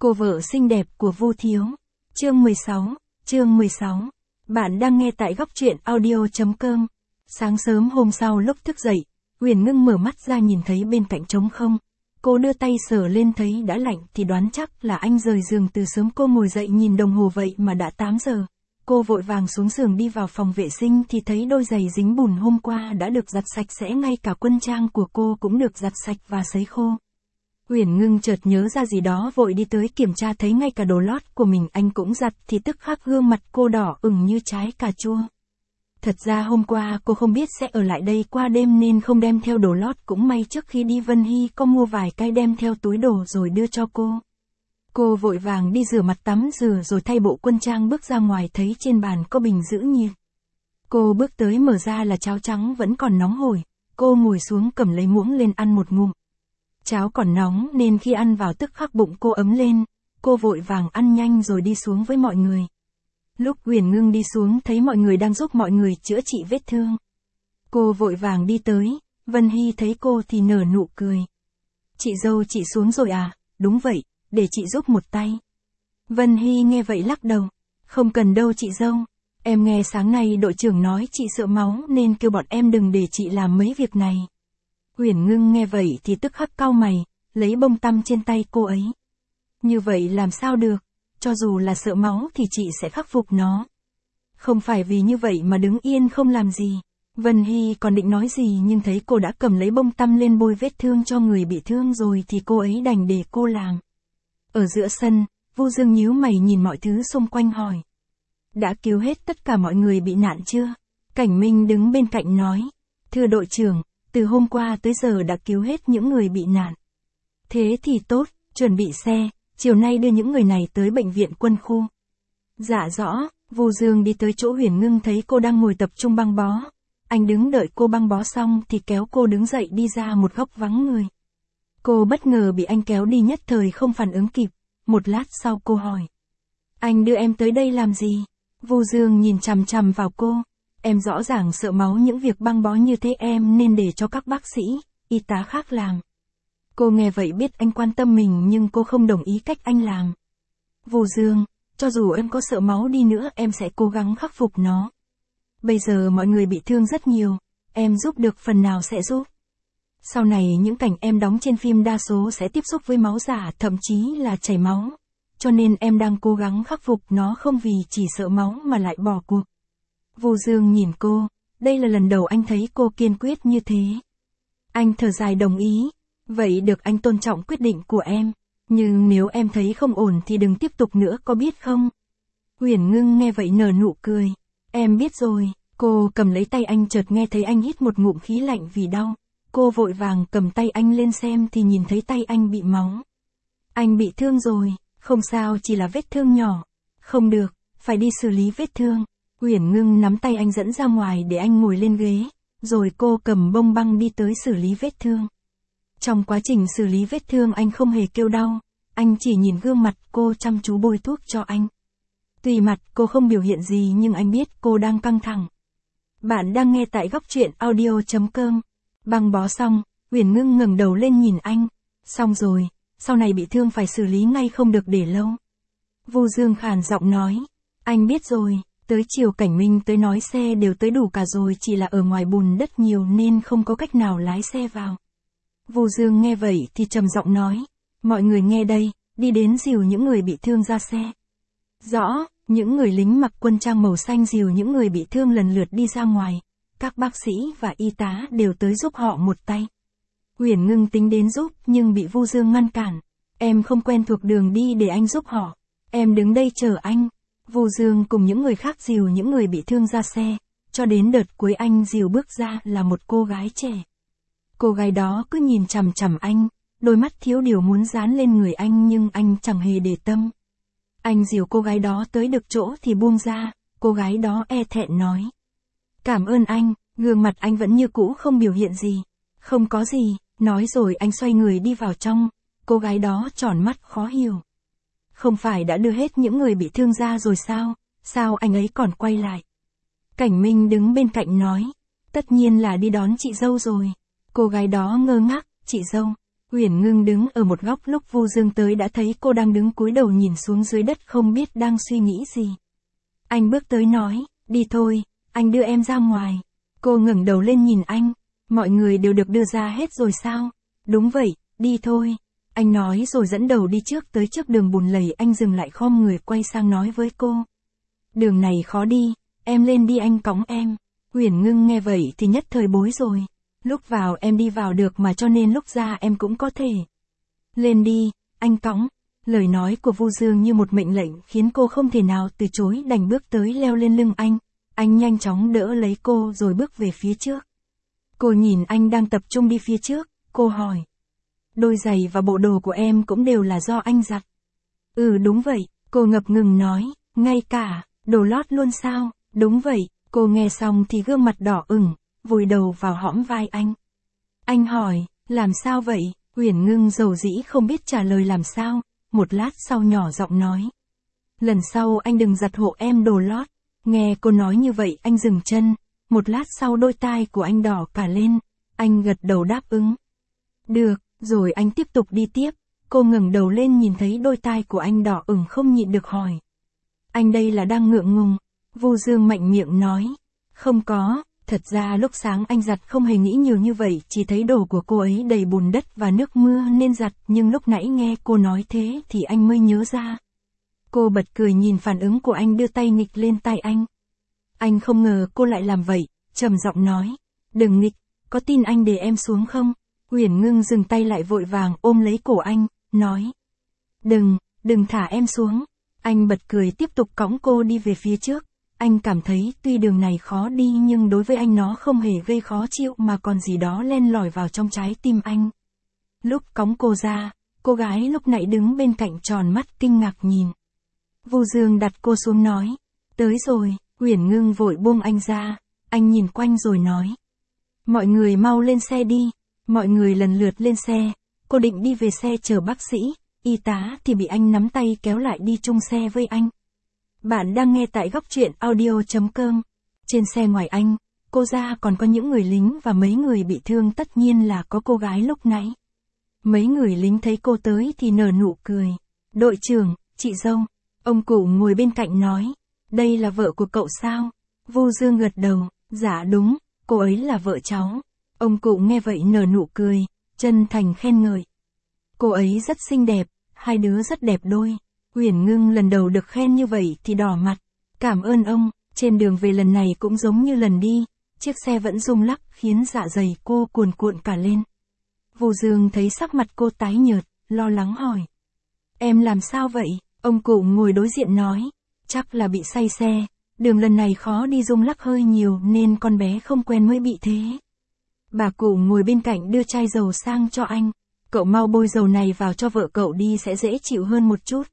Cô vợ xinh đẹp của Vu Thiếu. Chương 16. Bạn đang nghe tại góc truyện audio.com. Sáng sớm hôm sau lúc thức dậy, Huyền Ngưng mở mắt ra nhìn thấy bên cạnh trống không. Cô đưa tay sờ lên thấy đã lạnh thì đoán chắc là anh rời giường từ sớm. Cô ngồi dậy nhìn đồng hồ vậy mà đã 8 giờ. Cô vội vàng xuống giường đi vào phòng vệ sinh thì thấy đôi giày dính bùn hôm qua đã được giặt sạch sẽ, ngay cả quân trang của cô cũng được giặt sạch và sấy khô. Huyền Ngưng chợt nhớ ra gì đó vội đi tới kiểm tra thấy ngay cả đồ lót của mình anh cũng giặt thì tức khắc gương mặt cô đỏ ửng như trái cà chua. Thật ra hôm qua cô không biết sẽ ở lại đây qua đêm nên không đem theo đồ lót, cũng may trước khi đi Vân Hy có mua vài cái đem theo túi đồ rồi đưa cho cô. Cô vội vàng đi rửa mặt tắm rửa rồi thay bộ quân trang bước ra ngoài thấy trên bàn có bình giữ nhiệt. Cô bước tới mở ra là cháo trắng vẫn còn nóng hổi, cô ngồi xuống cầm lấy muỗng lên ăn một ngụm. Cháo còn nóng nên khi ăn vào tức khắc bụng cô ấm lên, cô vội vàng ăn nhanh rồi đi xuống với mọi người. Lúc Huyền Ngưng đi xuống thấy mọi người đang giúp mọi người chữa trị vết thương. Cô vội vàng đi tới, Vân Hy thấy cô thì nở nụ cười. Chị dâu chị xuống rồi à? Đúng vậy, để chị giúp một tay. Vân Hy nghe vậy lắc đầu. Không cần đâu chị dâu. Em nghe sáng nay đội trưởng nói chị sợ máu nên kêu bọn em đừng để chị làm mấy việc này. Huyền Ngưng nghe vậy thì tức khắc cau mày, lấy bông tăm trên tay cô ấy. Như vậy làm sao được, cho dù là sợ máu thì chị sẽ khắc phục nó. Không phải vì như vậy mà đứng yên không làm gì. Vân Hy còn định nói gì nhưng thấy cô đã cầm lấy bông tăm lên bôi vết thương cho người bị thương rồi thì cô ấy đành để cô làm. Ở giữa sân, Vu Dương nhíu mày nhìn mọi thứ xung quanh hỏi. Đã cứu hết tất cả mọi người bị nạn chưa? Cảnh Minh đứng bên cạnh nói. Thưa đội trưởng, từ hôm qua tới giờ đã cứu hết những người bị nạn. Thế thì tốt, chuẩn bị xe, chiều nay đưa những người này tới bệnh viện quân khu. Dạ rõ, Vu Dương đi tới chỗ Huyền Ngưng thấy cô đang ngồi tập trung băng bó. Anh đứng đợi cô băng bó xong thì kéo cô đứng dậy đi ra một góc vắng người. Cô bất ngờ bị anh kéo đi nhất thời không phản ứng kịp, một lát sau cô hỏi. Anh đưa em tới đây làm gì? Vu Dương nhìn chằm chằm vào cô. Em rõ ràng sợ máu những việc băng bó như thế em nên để cho các bác sĩ, y tá khác làm. Cô nghe vậy biết anh quan tâm mình nhưng cô không đồng ý cách anh làm. Vu Dương, cho dù em có sợ máu đi nữa em sẽ cố gắng khắc phục nó. Bây giờ mọi người bị thương rất nhiều, em giúp được phần nào sẽ giúp. Sau này những cảnh em đóng trên phim đa số sẽ tiếp xúc với máu giả, thậm chí là chảy máu. Cho nên em đang cố gắng khắc phục nó, không vì chỉ sợ máu mà lại bỏ cuộc. Vu Dương nhìn cô, đây là lần đầu anh thấy cô kiên quyết như thế. Anh thở dài đồng ý, vậy được, anh tôn trọng quyết định của em, nhưng nếu em thấy không ổn thì đừng tiếp tục nữa có biết không? Huyền Ngưng nghe vậy nở nụ cười, em biết rồi. Cô cầm lấy tay anh chợt nghe thấy anh hít một ngụm khí lạnh vì đau. Cô vội vàng cầm tay anh lên xem thì nhìn thấy tay anh bị máu. Anh bị thương rồi, không sao, chỉ là vết thương nhỏ. Không được, phải đi xử lý vết thương. Huyền Ngưng nắm tay anh dẫn ra ngoài để anh ngồi lên ghế, rồi cô cầm bông băng đi tới xử lý vết thương. Trong quá trình xử lý vết thương anh không hề kêu đau, anh chỉ nhìn gương mặt cô chăm chú bôi thuốc cho anh. Tuy mặt cô không biểu hiện gì nhưng anh biết cô đang căng thẳng. Bạn đang nghe tại góc truyện audio.com. Băng bó xong, Huyền Ngưng ngẩng đầu lên nhìn anh. Xong rồi, sau này bị thương phải xử lý ngay, không được để lâu. Vu Dương khàn giọng nói. Anh biết rồi, tới chiều Cảnh Minh tới nói xe đều tới đủ cả rồi, chỉ là ở ngoài bùn đất nhiều nên không có cách nào lái xe vào. Vu Dương nghe vậy thì trầm giọng nói. Mọi người nghe đây, đi đến dìu những người bị thương ra xe. Rõ, những người lính mặc quân trang màu xanh dìu những người bị thương lần lượt đi ra ngoài. Các bác sĩ và y tá đều tới giúp họ một tay. Huyền Ngưng tính đến giúp nhưng bị Vu Dương ngăn cản. Em không quen thuộc đường đi để anh giúp họ. Em đứng đây chờ anh. Vu Dương cùng những người khác dìu những người bị thương ra xe. Cho đến đợt cuối anh dìu bước ra là một cô gái trẻ. Cô gái đó cứ nhìn chằm chằm anh, đôi mắt thiếu điều muốn dán lên người anh nhưng anh chẳng hề để tâm. Anh dìu cô gái đó tới được chỗ thì buông ra, cô gái đó e thẹn nói. Cảm ơn anh, gương mặt anh vẫn như cũ không biểu hiện gì. Không có gì, nói rồi anh xoay người đi vào trong, cô gái đó tròn mắt khó hiểu. Không phải đã đưa hết những người bị thương ra rồi sao, sao anh ấy còn quay lại? Cảnh Minh đứng bên cạnh nói, tất nhiên là đi đón chị dâu rồi. Cô gái đó ngơ ngác, chị dâu, Uyển Ngưng đứng ở một góc, lúc Vu Dương tới đã thấy cô đang đứng cúi đầu nhìn xuống dưới đất không biết đang suy nghĩ gì. Anh bước tới nói, đi thôi, anh đưa em ra ngoài. Cô ngẩng đầu lên nhìn anh, mọi người đều được đưa ra hết rồi sao? Đúng vậy, đi thôi. Anh nói rồi dẫn đầu đi trước tới trước đường bùn lầy, anh dừng lại khom người quay sang nói với cô. Đường này khó đi, em lên đi anh cõng em. Uyển Ngưng nghe vậy thì nhất thời bối rồi. Lúc vào em đi vào được mà, cho nên lúc ra em cũng có thể. Lên đi, anh cõng. Lời nói của Vu Dương như một mệnh lệnh khiến cô không thể nào từ chối, đành bước tới leo lên lưng anh. Anh nhanh chóng đỡ lấy cô rồi bước về phía trước. Cô nhìn anh đang tập trung đi phía trước, cô hỏi. Đôi giày và bộ đồ của em cũng đều là do anh giặt. Ừ đúng vậy, cô ngập ngừng nói, ngay cả, đồ lót luôn sao? Đúng vậy, cô nghe xong thì gương mặt đỏ ửng, vùi đầu vào hõm vai anh. Anh hỏi, làm sao vậy? Uyển Ngưng dầu dĩ không biết trả lời làm sao, một lát sau nhỏ giọng nói. Lần sau anh đừng giặt hộ em đồ lót. Nghe cô nói như vậy anh dừng chân, một lát sau đôi tai của anh đỏ cả lên, anh gật đầu đáp ứng. Được, rồi anh tiếp tục đi tiếp, cô ngẩng đầu lên nhìn thấy đôi tai của anh đỏ ửng không nhịn được hỏi. Anh đây là đang ngượng ngùng, Vu Dương mạnh miệng nói. Không có, thật ra lúc sáng anh giặt không hề nghĩ nhiều như vậy, chỉ thấy đồ của cô ấy đầy bùn đất và nước mưa nên giặt, nhưng lúc nãy nghe cô nói thế thì anh mới nhớ ra. Cô bật cười nhìn phản ứng của anh, đưa tay nghịch lên tai anh. Anh không ngờ cô lại làm vậy, trầm giọng nói. Đừng nghịch, có tin anh để em xuống không? Uyển Ngưng dừng tay lại vội vàng ôm lấy cổ anh, nói. Đừng thả em xuống. Anh bật cười tiếp tục cõng cô đi về phía trước. Anh cảm thấy tuy đường này khó đi nhưng đối với anh nó không hề gây khó chịu mà còn gì đó len lỏi vào trong trái tim anh. Lúc cõng cô ra, cô gái lúc nãy đứng bên cạnh tròn mắt kinh ngạc nhìn. Vu Dương đặt cô xuống nói. Tới rồi, Uyển Ngưng vội buông anh ra. Anh nhìn quanh rồi nói. Mọi người mau lên xe đi. Mọi người lần lượt lên xe. Cô định đi về xe chờ bác sĩ, y tá thì bị anh nắm tay kéo lại đi chung xe với anh. Bạn đang nghe tại góc truyện audio.com. Trên xe ngoài anh, cô ra còn có những người lính và mấy người bị thương, tất nhiên là có cô gái lúc nãy. Mấy người lính thấy cô tới thì nở nụ cười. Đội trưởng, chị dâu. Ông cụ ngồi bên cạnh nói. Đây là vợ của cậu sao? Vu Dương gật đầu. Dạ đúng, cô ấy là vợ cháu. Ông cụ nghe vậy nở nụ cười, chân thành khen ngợi. Cô ấy rất xinh đẹp, hai đứa rất đẹp đôi. Uyển Ngưng lần đầu được khen như vậy thì đỏ mặt. Cảm ơn ông. Trên đường về lần này cũng giống như lần đi, chiếc xe vẫn rung lắc khiến dạ dày cô cuồn cuộn cả lên. Vu Dương thấy sắc mặt cô tái nhợt, lo lắng hỏi. Em làm sao vậy? Ông cụ ngồi đối diện nói. Chắc là bị say xe, đường lần này khó đi, rung lắc hơi nhiều nên con bé không quen mới bị thế. Bà cụ ngồi bên cạnh đưa chai dầu sang cho anh. Cậu mau bôi dầu này vào cho vợ cậu đi, sẽ dễ chịu hơn một chút.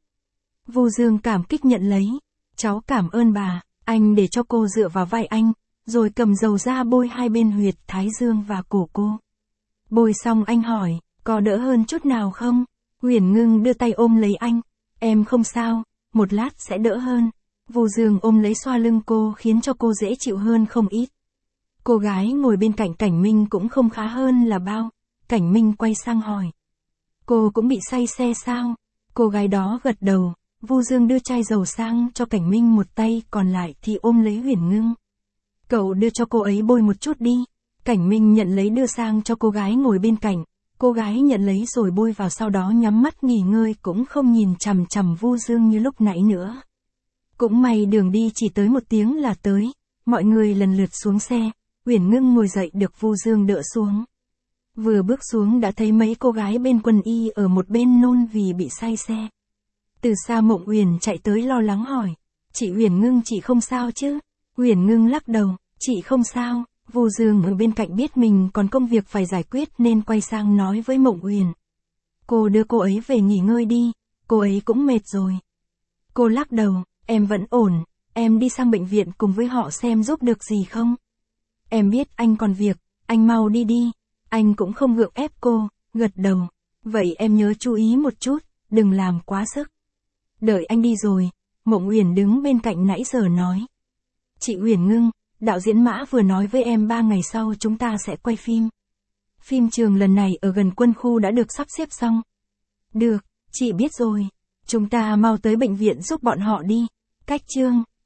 Vu Dương cảm kích nhận lấy. Cháu cảm ơn bà. Anh để cho cô dựa vào vai anh, rồi cầm dầu ra bôi hai bên huyệt thái dương và cổ cô. Bôi xong anh hỏi, có đỡ hơn chút nào không? Uyển Ngưng đưa tay ôm lấy anh. Em không sao, một lát sẽ đỡ hơn. Vu Dương ôm lấy xoa lưng cô khiến cho cô dễ chịu hơn không ít. Cô gái ngồi bên cạnh Cảnh Minh cũng không khá hơn là bao. Cảnh Minh quay sang hỏi. Cô cũng bị say xe sao? Cô gái đó gật đầu. Vu Dương đưa chai dầu sang cho Cảnh Minh một tay, còn lại thì ôm lấy Uyển Ngưng. Cậu đưa cho cô ấy bôi một chút đi. Cảnh Minh nhận lấy đưa sang cho cô gái ngồi bên cạnh. Cô gái nhận lấy rồi bôi vào, sau đó nhắm mắt nghỉ ngơi, cũng không nhìn chằm chằm Vu Dương như lúc nãy nữa. Cũng may đường đi chỉ tới 1 tiếng là tới. Mọi người lần lượt xuống xe. Uyển Ngưng ngồi dậy được Vu Dương đỡ xuống. Vừa bước xuống đã thấy mấy cô gái bên quân y ở một bên nôn vì bị say xe. Từ xa Mộng Uyển chạy tới lo lắng hỏi. Chị Uyển Ngưng, chị không sao chứ? Uyển Ngưng lắc đầu. Chị không sao. Vu Dương ở bên cạnh biết mình còn công việc phải giải quyết nên quay sang nói với Mộng Uyển. Cô đưa cô ấy về nghỉ ngơi đi, cô ấy cũng mệt rồi. Cô lắc đầu. Em vẫn ổn, em đi sang bệnh viện cùng với họ xem giúp được gì không? Em biết anh còn việc, anh mau đi đi. Anh cũng không gượng ép cô, gật đầu. Vậy em nhớ chú ý một chút, đừng làm quá sức. Đợi anh đi rồi, Mộng Uyển đứng bên cạnh nãy giờ nói. Chị Uyển Ngưng, đạo diễn Mã vừa nói với em 3 ngày sau chúng ta sẽ quay phim. Phim trường lần này ở gần quân khu đã được sắp xếp xong. Được, chị biết rồi. Chúng ta mau tới bệnh viện giúp bọn họ đi. Cách Trương.